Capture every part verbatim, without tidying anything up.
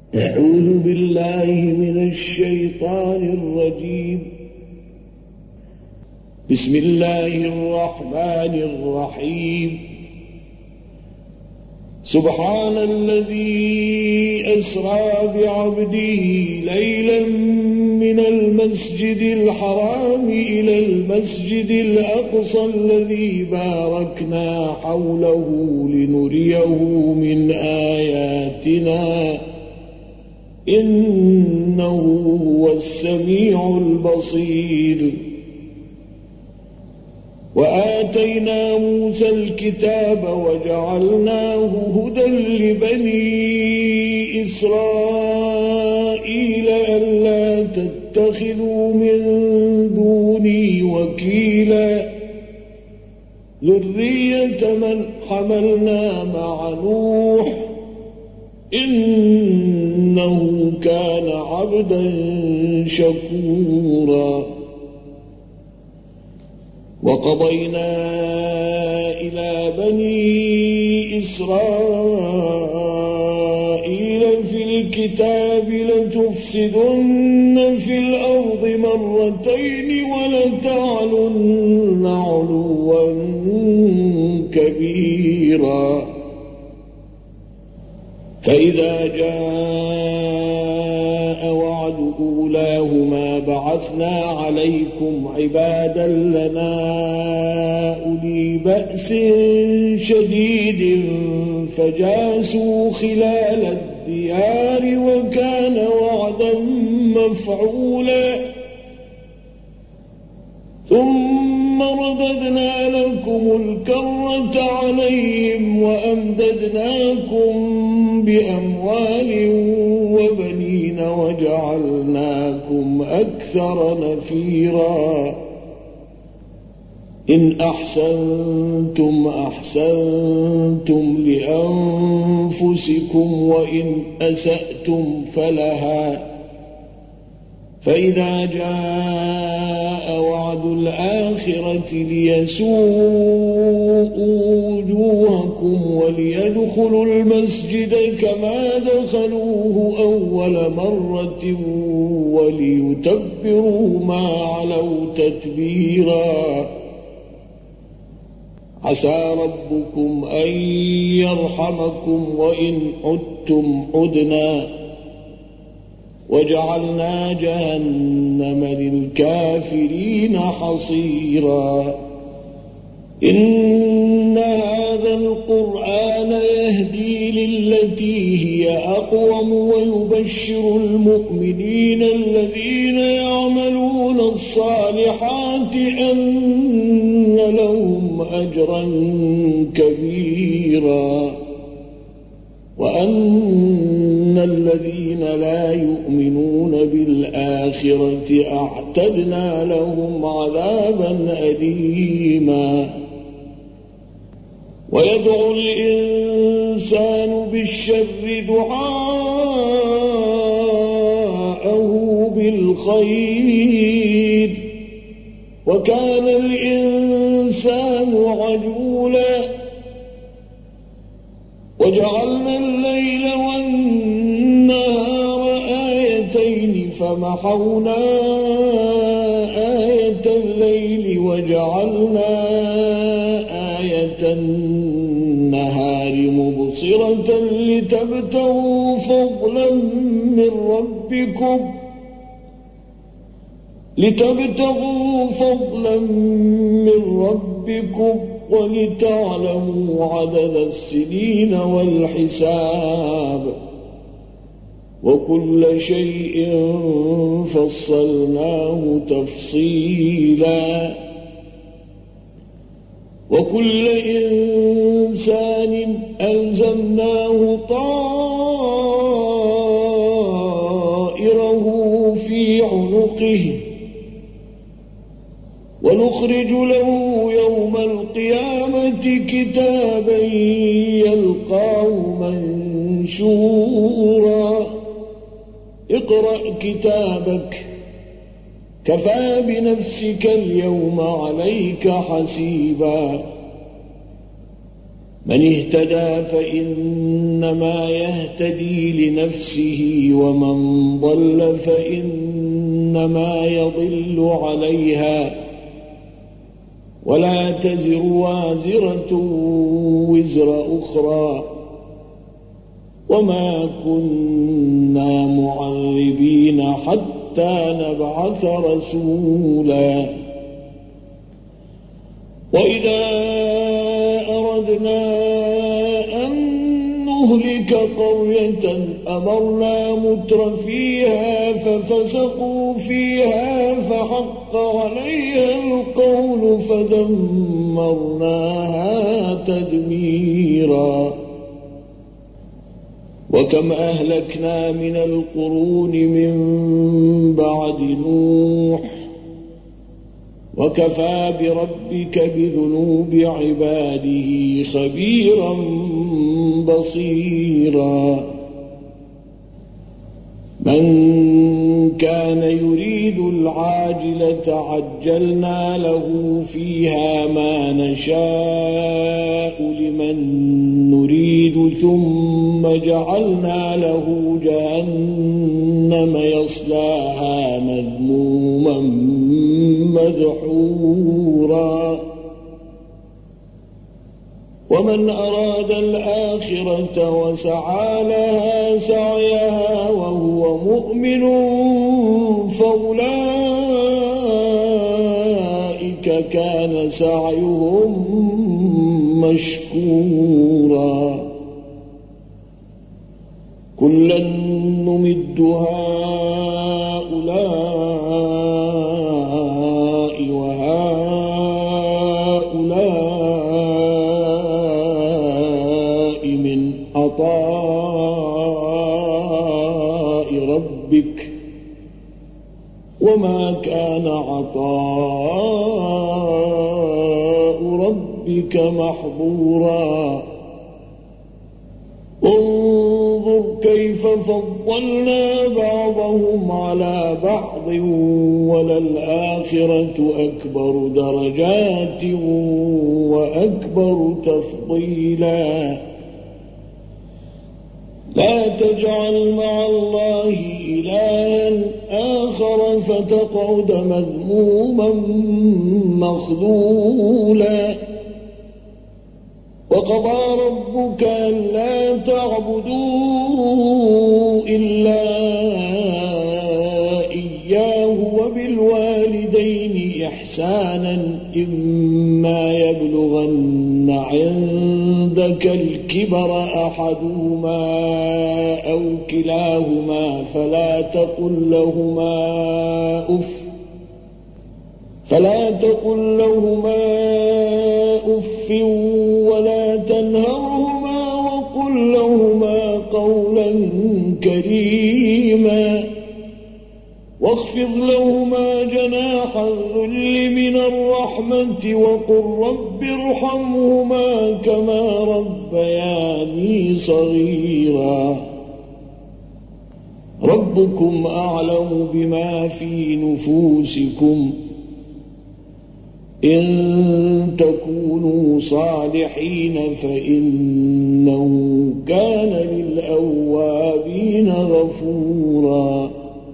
أعوذ بالله من الشيطان الرجيم. بسم الله الرحمن الرحيم. سبحان الذي أسرى بعبده ليلا من المسجد الحرام إلى المسجد الأقصى الذي باركنا حوله لنريه من آياتنا إنه هو السميع البصير. وآتينا موسى الكتاب وجعلناه هدى لبني إسرائيل ألا تتخذوا من دوني وكيلا ذرية من حملنا مع نوح إنه كان عبدا شكورا. وقضينا إلى بني إسرائيل في الكتاب لتفسدن في الأرض مرتين ولتعلن علوا كبيرا. فإذا جاء وعد أولاهما بعثنا عليكم عبادا لنا أولي بأس شديد فجاسوا خلال الديار وكان وعدا مفعولا. ثم رددنا لكم الكرة عليهم وأمددناكم بأموال وبنين وجعلناكم أكثر نفيرا. إن أحسنتم أحسنتم لأنفسكم وإن أسأتم فلها. فإذا جاء وعد الآخرة ليسوءوا وجوهكم وليدخلوا المسجد كما دخلوه أول مرة وليتبروا ما علوا تتبيرا. عسى ربكم أن يرحمكم وإن عدتم عدنا وجعلنا جهنم للكافرين حصيرا. إن هذا القرآن يهدي للتي هي أقوم ويبشر المؤمنين الذين يعملون الصالحات أن لهم أجرا كبيرا وأن الذين لا يؤمنون بالآخرة أعتدنا لهم عذابا أليما. ويدعو الإنسان بالشر دعاءه بالخير وكان الإنسان عجولا. وجعلنا الليل والنهار آيتين فمحونا آية الليل وجعلنا آية النهار مبصرة لتبتغوا فضلا من ربكم لتبتغوا فضلا من ربكم ولتعلموا عدد السنين والحساب وكل شيء فصلناه تفصيلا. وكل إنسان ألزمناه طائره في عنقه ونخرج له يوم القيامة كتابا يلقاه منشورا. اقرأ كتابك كفى بنفسك اليوم عليك حسيبا. من اهتدى فإنما يهتدي لنفسه ومن ضل فإنما يضل عليها ولا تزر وازرة وزر أخرى وما كنا معذبين حتى نبعث رسولا وإذا أردنا أن نهلك قرية أمرنا متر فيها ففسقوا فيها فحق عليها القول فدمرناها تدميرا وكم أهلكنا من القرون من بعد نوح وكفى بربك بذنوب عباده خبيرا بصيرا من كان يريد العاجلة عجلنا له فيها ما نشاء لمن نريد ثم جعلنا له جهنم يصلاها مذموما مدحورا ومن أراد الآخرة وسعى لها سعيها وهو مؤمن فأولئك كان سعيهم مشكورا كلا نمد هؤلاء وهؤلاء من عطاء ربك وما كان عطاء ربك محظورا انظر كيف فضلنا بعضهم على بعض وللآخرة أكبر درجات وأكبر تفضيلا لا تجعل مع الله إلها آخر فتقعد مذموما مخذولا وقضى ربك ألا تعبدوا إلا إياه وبالوالدين إحسانا إما يبلغن عندك الكبر أحدهما أو كلاهما فلا تقل لهما أف فلا تقل لهما أف ولا تنهرهما وقل لهما قولا كريما واخفض لهما جناح الذل من الرحمة وقل رب ارحمهما كما ربياني صغيرا ربكم أعلم بما في نفوسكم إن تكونوا صالحين فإنه كان للأوابين غفورا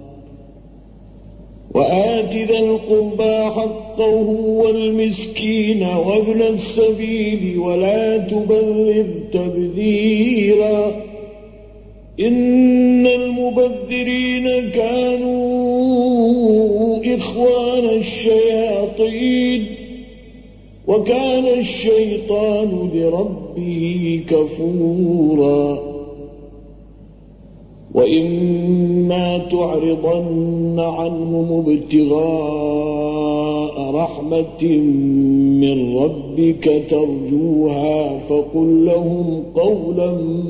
وآت ذا القربى حقه والمسكين وابن السبيل ولا تبذر تبذيرا إن المبذرين كانوا إخوان الشياطين وكان الشيطان لربه كفورا وإما تعرضن عنهم ابتغاء رحمة من ربك ترجوها فقل لهم قولا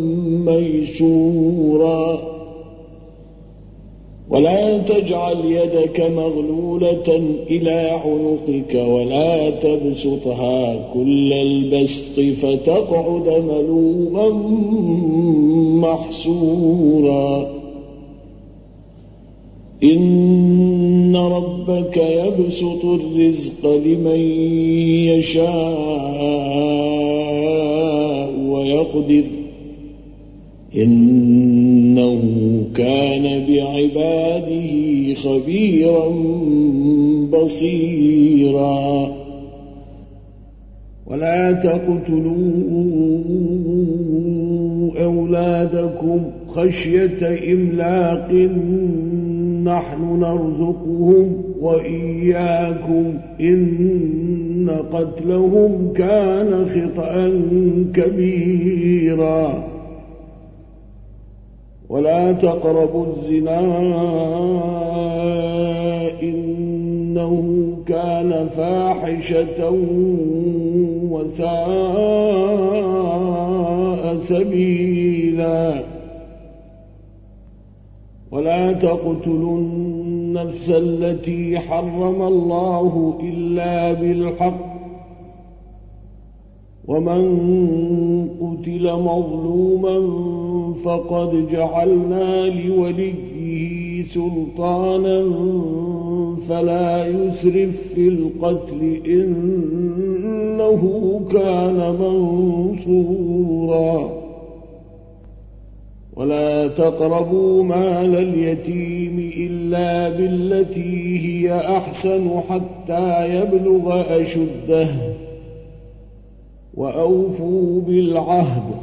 ميسورا ولا تجعل يدك مغلولة إلى عنقك ولا تبسطها كل البسط فتقعد ملوما محسورا إن إن ربك يبسط الرزق لمن يشاء ويقدر إنه كان بعباده خبيرا بصيرا ولا تقتلوا أولادكم خشية إملاق نحن نرزقهم وإياكم إن قتلهم كان خطأ كبيرا ولا تقربوا الزنا إنه كان فاحشة وساء سبيلا ولا تقتلوا النفس التي حرم الله إلا بالحق ومن قتل مظلوما فقد جعلنا لوليه سلطانا فلا يسرف في القتل إنه كان منصورا ولا تقربوا مال اليتيم إلا بالتي هي أحسن حتى يبلغ أشده وأوفوا بالعهد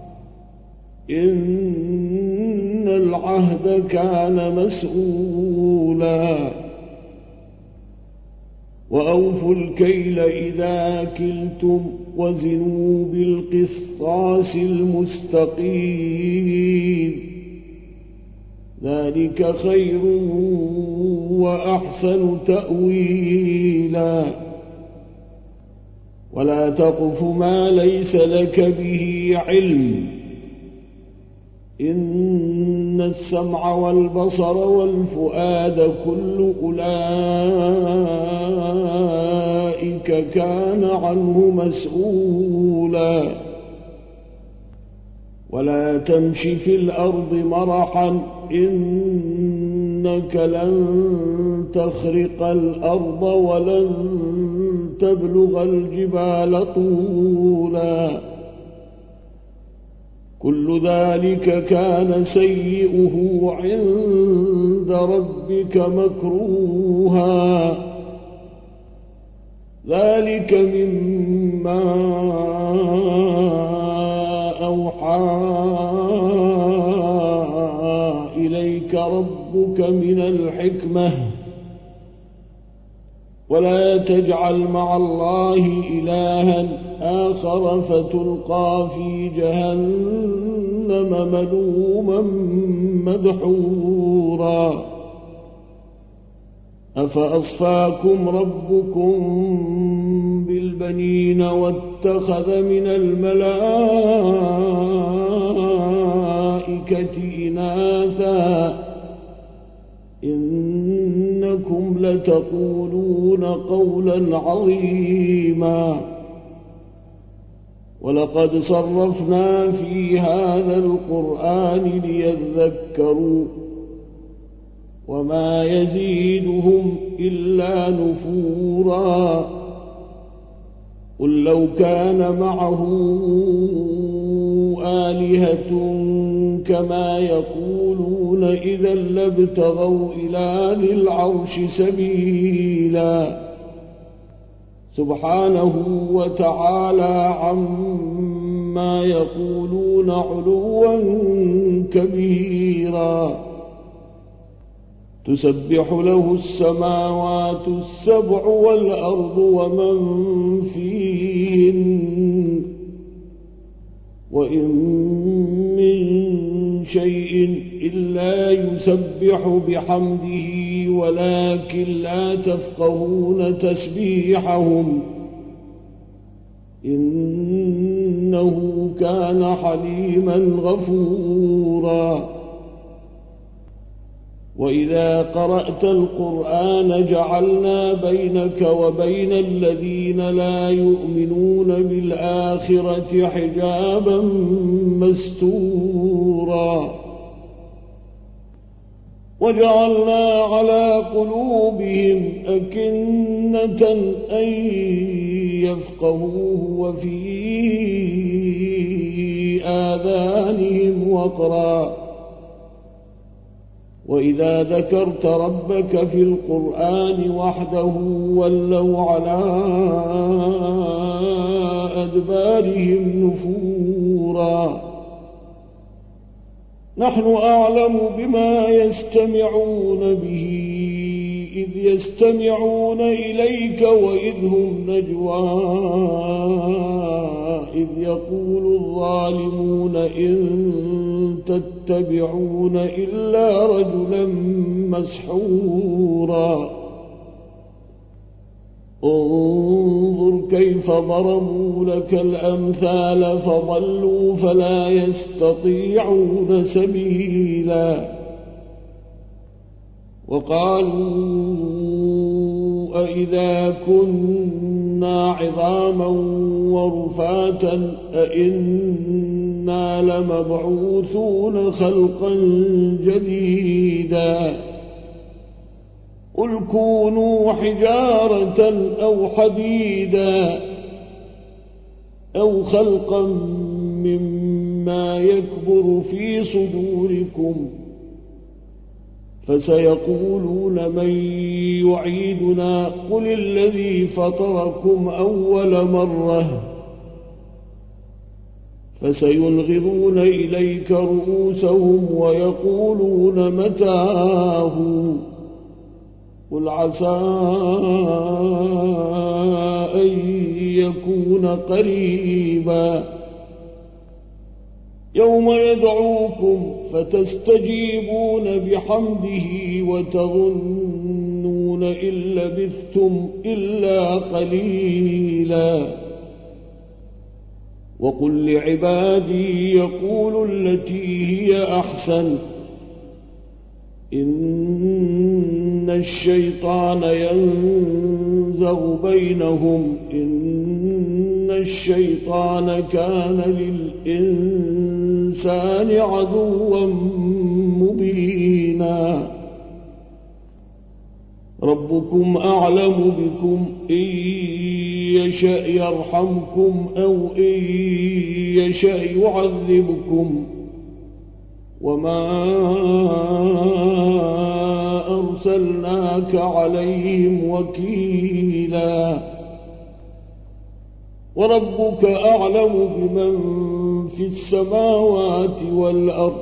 إن العهد كان مسؤولا وأوفوا الكيل إذا كلتم وزنوا بالقسطاس المستقيم ذلك خير وأحسن تأويلا ولا تقف ما ليس لك به علم إن السمع والبصر والفؤاد كل أولئك كان عنه مسؤولا ولا تمش في الأرض مرحا إنك لن تخرق الأرض ولن تبلغ الجبال طولا كل ذلك كان سيئه عند ربك مكروها ذلك مما أوحى إليك ربك من الحكمة ولا تجعل مع الله إلها آخر فتلقى في جهنم ملوما مدحورا أفأصفاكم ربكم بالبنين واتخذ من الملائكة إناثا إنكم لتقولون قولا عظيما ولقد صرفنا في هذا القرآن ليذكروا وما يزيدهم إلا نفورا قل لو كان معه آلهة كما يقولون إذا لابتغوا إلى ذي العرش سبيلا سبحانه وتعالى عما يقولون علوا كبيرا تسبح له السماوات السبع والأرض ومن فيهن وإن من شيء إلا يسبح بحمده ولكن لا تفقهون تسبيحهم إنه كان حليما غفورا وإذا قرأت القرآن جعلنا بينك وبين الذين لا يؤمنون بالآخرة حجابا مستورا وجعلنا على قلوبهم أكنة أن يفقهوه وفي آذانهم وقرا وإذا ذكرت ربك في القرآن وحده ولوا على أدبارهم نفورا نحن أعلم بما يستمعون به إذ يستمعون إليك وإذ هم نجوى إذ يقول الظالمون إن تتبعون إلا رجلا مسحورا انظر كيف ضربوا لك الأمثال فضلوا فلا يستطيعون سبيلا وقالوا أئذا كنا عظاما ورفاتا أئنا لمبعوثون خلقا جديدا قل كونوا حجارة أو حديدا أو خلقا مما يكبر في صدوركم فسيقولون من يعيدنا قل الذي فطركم أول مرة فسينغضون إليك رؤوسهم ويقولون متاه قل عسى أن يكون قريبا يوم يدعوكم فتستجيبون بحمده وتظنون إن لبثتم إلا قليلا وقل لعبادي يقولوا التي هي أحسن إن الشيطان ينزغ بينهم إن الشيطان كان للإنسان عدوا مبينا ربكم أعلم بكم إن يشأ يرحمكم أو إن يشأ يعذبكم وما أرسلناك عليهم وكيلا وربك أعلم بمن في السماوات والأرض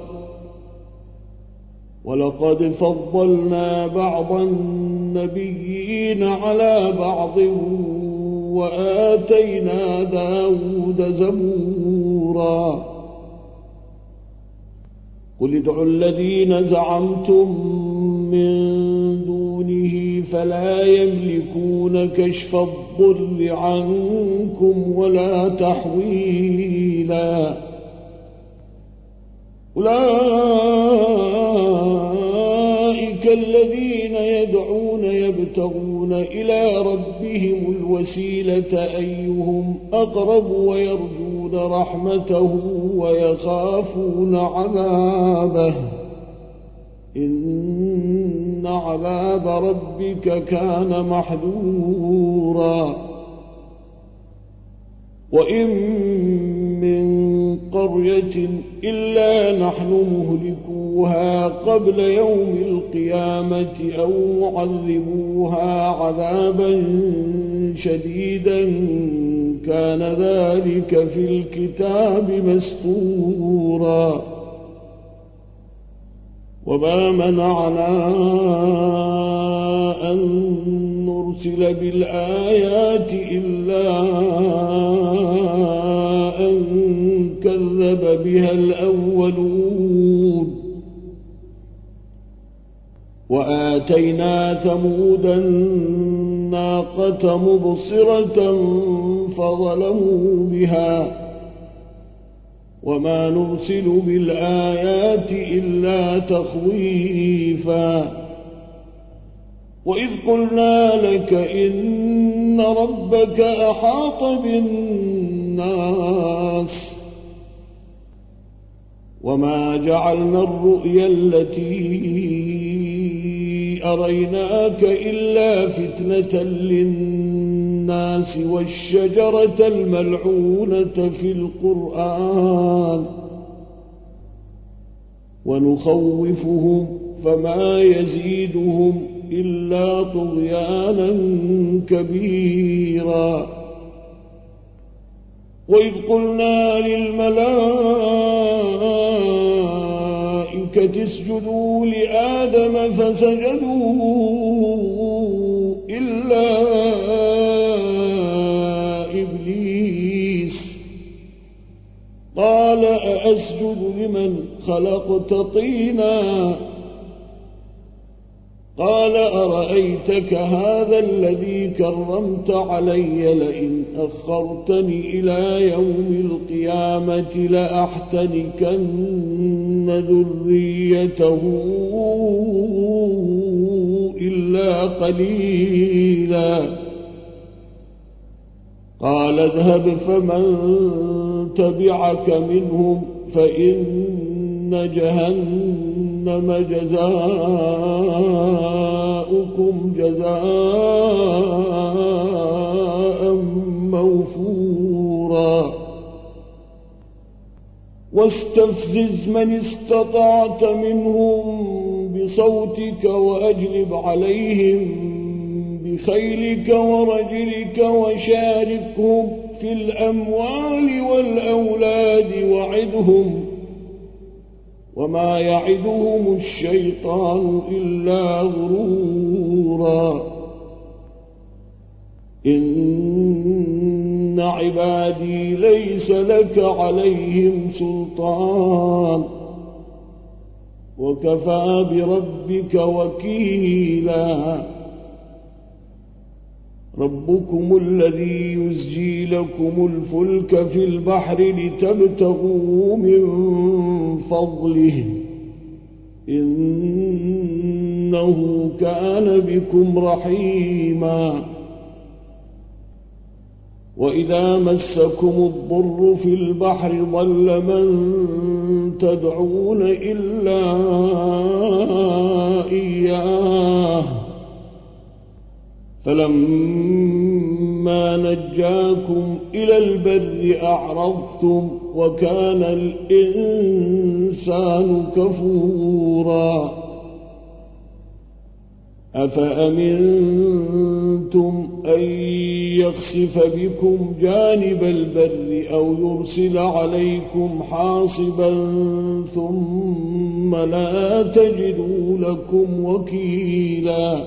ولقد فضلنا بعض النبيين على بعض وآتينا داود زبورا قل ادعوا الذين زعمتم من دونه فلا يملكون كشف الضر عنكم ولا تحويلا أولئك الذين يدعون يبتغون إلى ربهم الوسيلة أيهم أقرب ويرجون رحمته ويخافون عذابه إن عذاب ربك كان محذورا وإن من قرية إلا نحن مهلكوها قبل يوم القيامة أو معذبوها عذابا شديدا كان ذلك في الكتاب مسطورا وما منعنا أن نرسل بالآيات إلا أن كذب بها الأولون وآتينا ثمود الناقة مبصرة فظلموا بها وما نرسل بالآيات إلا تخويفا وإذ قلنا لك إن ربك أحاط بالناس وما جعلنا الرؤيا التي أريناك إلا فتنة للناس والشجرة الملعونة في القرآن ونخوفهم فما يزيدهم إلا طغيانا كبيرا وإذ قلنا للملائكة اسجدوا لآدم فسجدوا إلا إبليس قال أأسجد لمن خلقت طينا قال أرأيتك هذا الذي كرمت علي لئن أخرتني إلى يوم القيامة لأحتنكن ذريته إلا قليلا قال اذهب فمن تبعك منهم فإن جهنم جزاؤكم جزاء موفورا واستفزز من استطعت منهم بصوتك وأجلب عليهم بخيلك ورجلك وشاركهم في الأموال والأولاد وعدهم وما يعدهم الشيطان إلا غرورا إن عبادي ليس لك عليهم سلطان وكفى بربك وكيلا ربكم الذي يزجي لكم الفلك في البحر لتبتغوا من فضله إنه كان بكم رحيما وإذا مسكم الضر في البحر ضل من تدعون إلا إياه فلما نجاكم إلى البر أعرضتم وكان الإنسان كفورا أفأمنتم أن يخسف بكم جانب البر أو يرسل عليكم حاصبا ثم لا تجدوا لكم وكيلا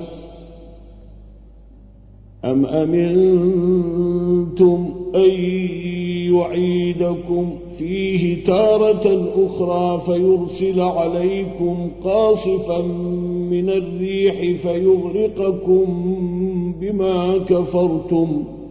أم أمنتم أن يعيدكم فيه تارة أخرى فيرسل عليكم قاصفا من الريح فيغرقكم بما كفرتم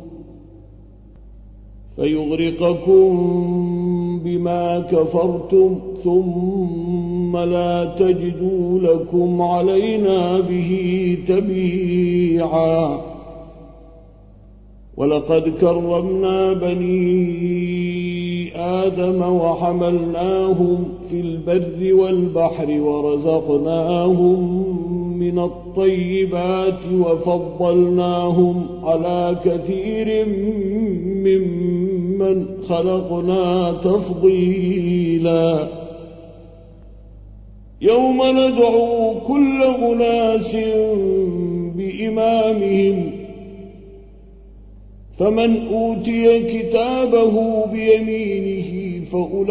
فيغرقكم بما كفرتم ثم لا تجدوا لكم علينا به تبيعا ولقد كرمنا بني آدم وحملناهم في البر والبحر ورزقناهم من الطيبات وفضلناهم على كثير ممن خلقنا تفضيلا يوم ندعو كل أناس بإمامهم فمن أوتي كتابه بيمينه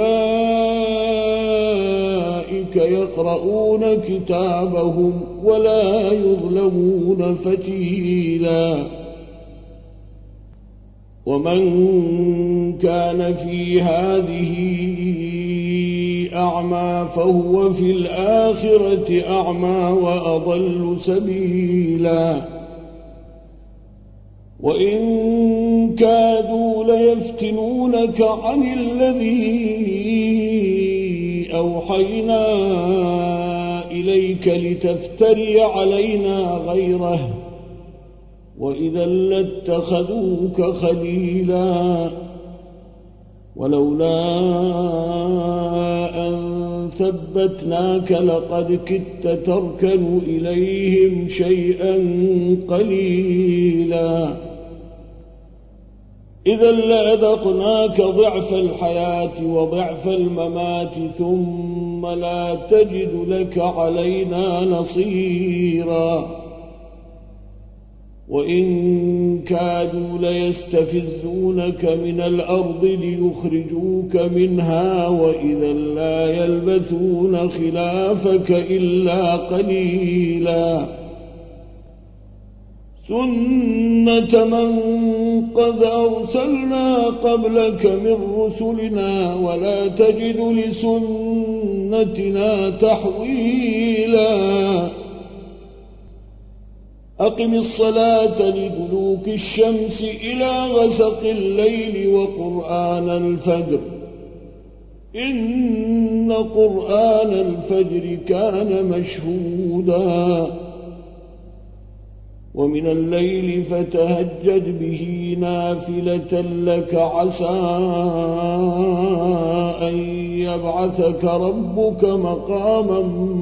فأولئك يقرؤون كتابهم ولا يظلمون فتيلا ومن كان في هذه أعمى فهو في الآخرة أعمى وأضل سبيلا وإن كادوا ليفتنونك عن الذي أوحينا إليك لتفتري علينا غيره وإذا لاتخذوك خليلا ولولا أن ثبتناك لقد كدت تركن إليهم شيئا قليلا إذا لأذقناك ضعف الحياة وضعف الممات ثم لا تجد لك علينا نصيرا وإن كادوا ليستفزونك من الأرض ليخرجوك منها وإذا لا يلبثون خلافك إلا قليلا سنة من قد أرسلنا قبلك من رسلنا ولا تجد لسنتنا تحويلا أقم الصلاة لدلوك الشمس إلى غسق الليل وقرآن الفجر إن قرآن الفجر كان مشهودا ومن الليل فتهجد به نافلة لك عسى أن يبعثك ربك مقاما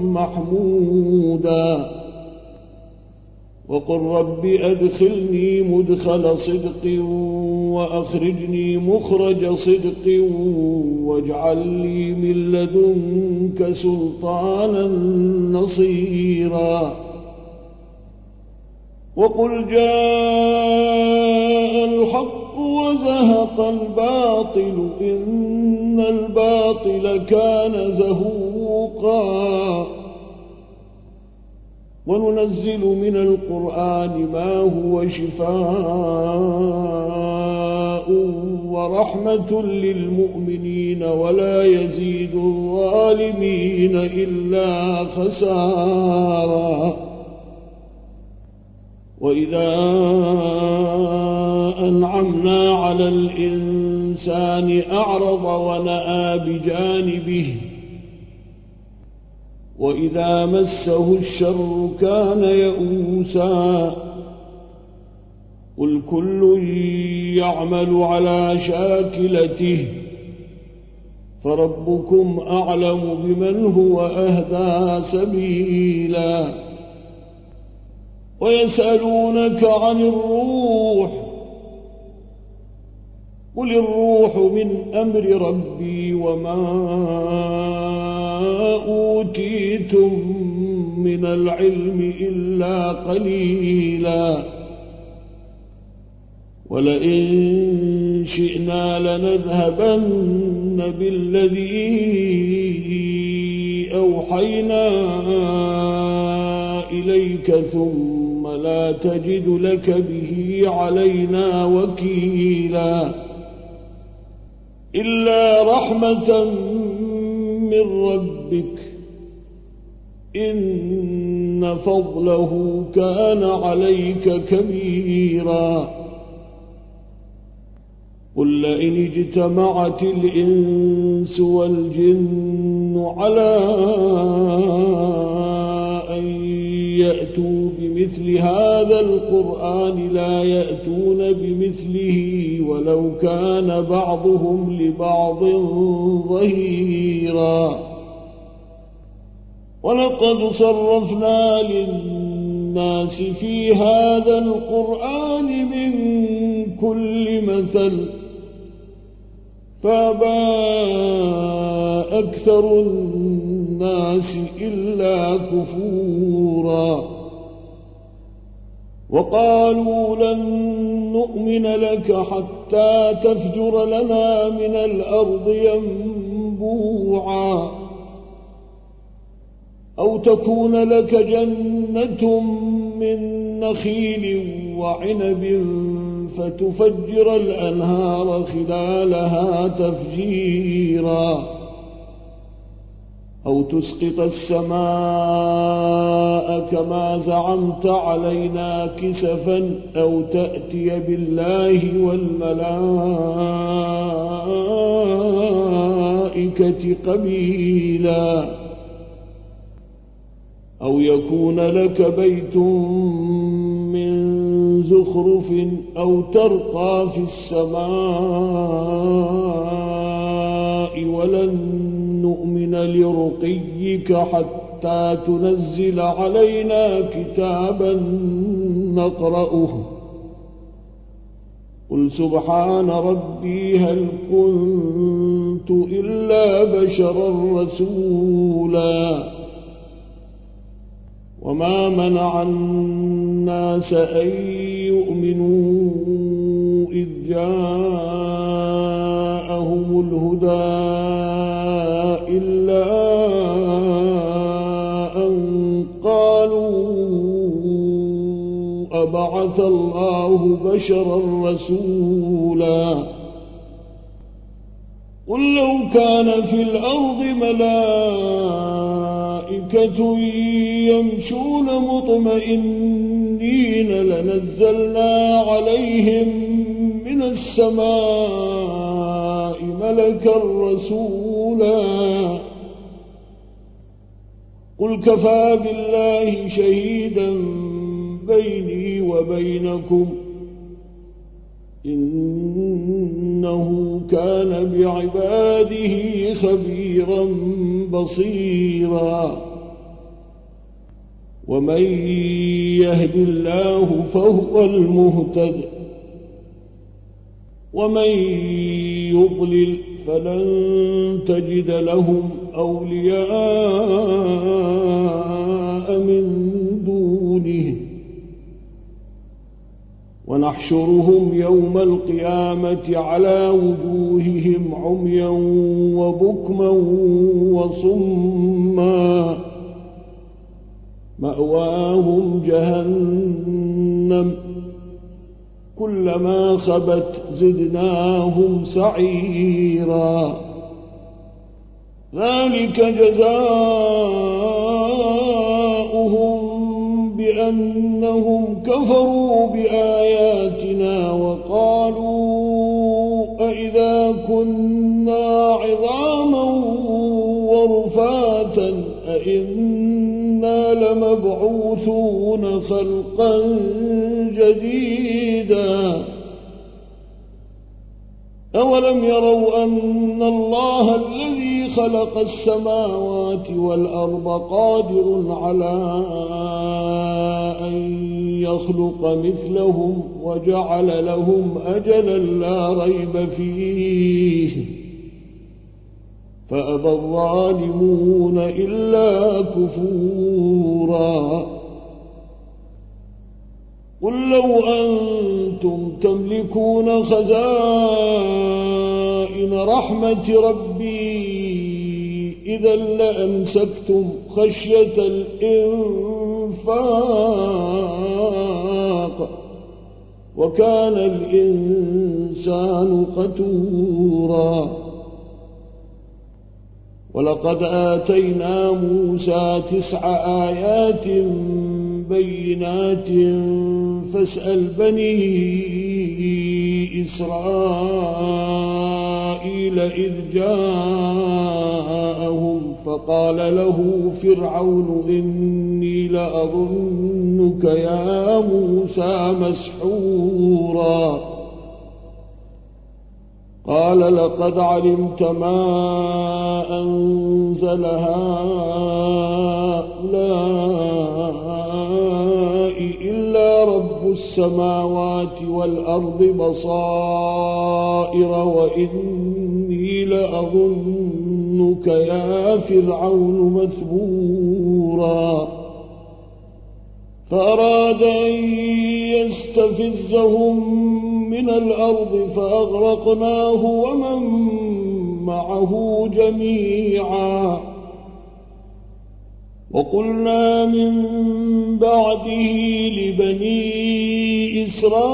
محمودا وقل رب أدخلني مدخل صدق وأخرجني مخرج صدق واجعل لي من لدنك سلطانا نصيرا وقل جاء الحق وزهق الباطل إن الباطل كان زهوقا وننزل من القرآن ما هو شفاء ورحمة للمؤمنين ولا يزيد الظالمين إلا خسارا وإذا أنعمنا على الإنسان أعرض ونأى بجانبه وإذا مسه الشر كان يئوسا قل كل يعمل على شاكلته فربكم أعلم بمن هو أهدى سبيلا ويسألونك عن الروح قل الروح من أمر ربي وما أوتيتم من العلم إلا قليلا ولئن شئنا لنذهبن بالذي أوحينا إليك ثم لا تجد لك به علينا وكيلا إلا رحمة من ربك إن فضله كان عليك كبيرا قل لئن اجتمعت الإنس والجن على أن يأتوا بمثل هذا القرآن لا يأتون بمثله ولو كان بعضهم لبعض ظهيرا ولقد صرفنا للناس في هذا القرآن من كل مثل فأبى أكثر الناس إلا كفورا وقالوا لن نؤمن لك حتى تفجر لنا من الأرض ينبوعا أو تكون لك جنة من نخيل وعنب فتفجر الأنهار خلالها تفجيرا أو تسقط السماء كما زعمت علينا كسفا أو تأتي بالله والملائكة قبيلا أو يكون لك بيت من زخرف أو ترقى في السماء ولن نؤمن لرقيك حتى تنزل علينا كتابا نقرأه قل سبحان ربي هل كنت إلا بشرا رسولا وما منع الناس أن يؤمنوا إذ جاءهم الهدى إلا أن قالوا أبعث الله بشرا رسولا قل لو كان في الأرض ملائكة يمشون مطمئنين لنزلنا عليهم من السماء ملكا رسولا قل كفى بالله شهيدا بيني وبينكم إنه كان بعباده خبيرا بصيرا ومن يهد الله فهو المهتد ومن يضلل فلن تجد لهم أولياء من دونه ونحشرهم يوم القيامة على وجوههم عميا وبكما وصما مأواهم جهنم كلما خبت زدناهم سعيرا ذلك جزاؤهم بأنهم كفروا بآياتنا وقالوا أئذا كنا عظاما ورفاتا أئنا لمبعوثون خلقا جديدا أولم يروا أن الله الذي خلق السماوات والأرض قادر على أن يخلق مثلهم وجعل لهم أجلا لا ريب فيه فأبى الظالمون إلا كفورا قل لو أنتم تملكون خزائن رحمة ربي إذا لأمسكتم خشية الإنفاق وكان الإنسان قتورا ولقد آتينا موسى تسع آيات بينات فاسأل بني إسرائيل إذ جاءهم فقال له فرعون إني لأظنك يا موسى مسحورا قال لقد علمت ما أنزل هؤلاء إلا رب السماوات والأرض بصائر وإني لأظنك يا فرعون مثبورا فأراد أن يستفزهم من الأرض فأغرقناه ومن معه جميعا وقلنا من بعده لبني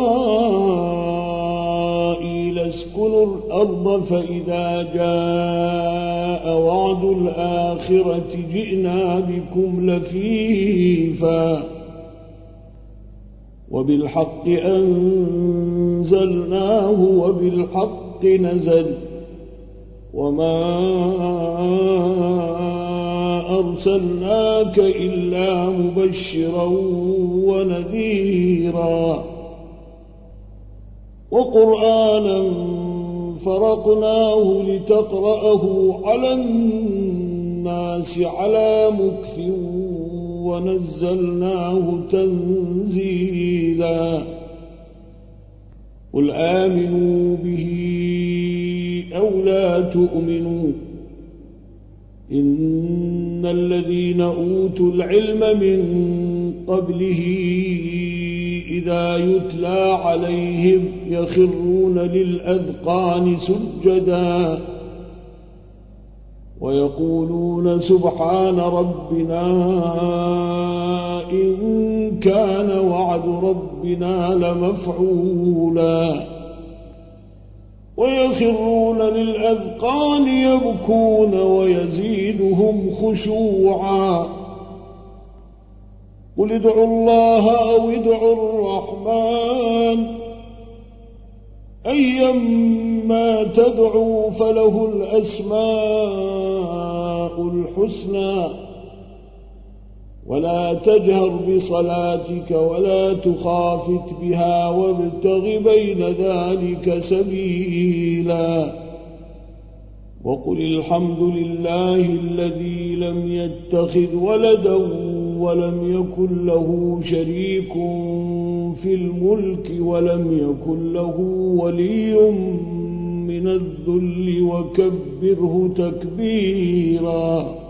إسرائيل اسكنوا الأرض فإذا جاء وعد الآخرة جئنا بكم لفيفا وبالحق أنزلناه وبالحق نزل وما أرسلناك إلا مبشرا ونذيرا وقرآنا فرقناه لتقرأه على الناس على مكث ونزلناه تنزيلا قل آمنوا به أو لا تؤمنوا إن الذين أوتوا العلم من قبله إذا يتلى عليهم يخرون للأذقان سجدا ويقولون سبحان ربنا إن كان وعد ربنا لمفعولا ويخرون للأذقان يبكون ويزيدهم خشوعا قل ادعوا الله أو ادعوا الرحمن أيما تدعوا فله الأسماء الحسنى ولا تجهر بصلاتك ولا تخافت بها وابتغ بين ذلك سبيلا وقل الحمد لله الذي لم يتخذ ولدا ولم يكن له شريك في الملك ولم يكن له ولي من الذل وكبره تكبيرا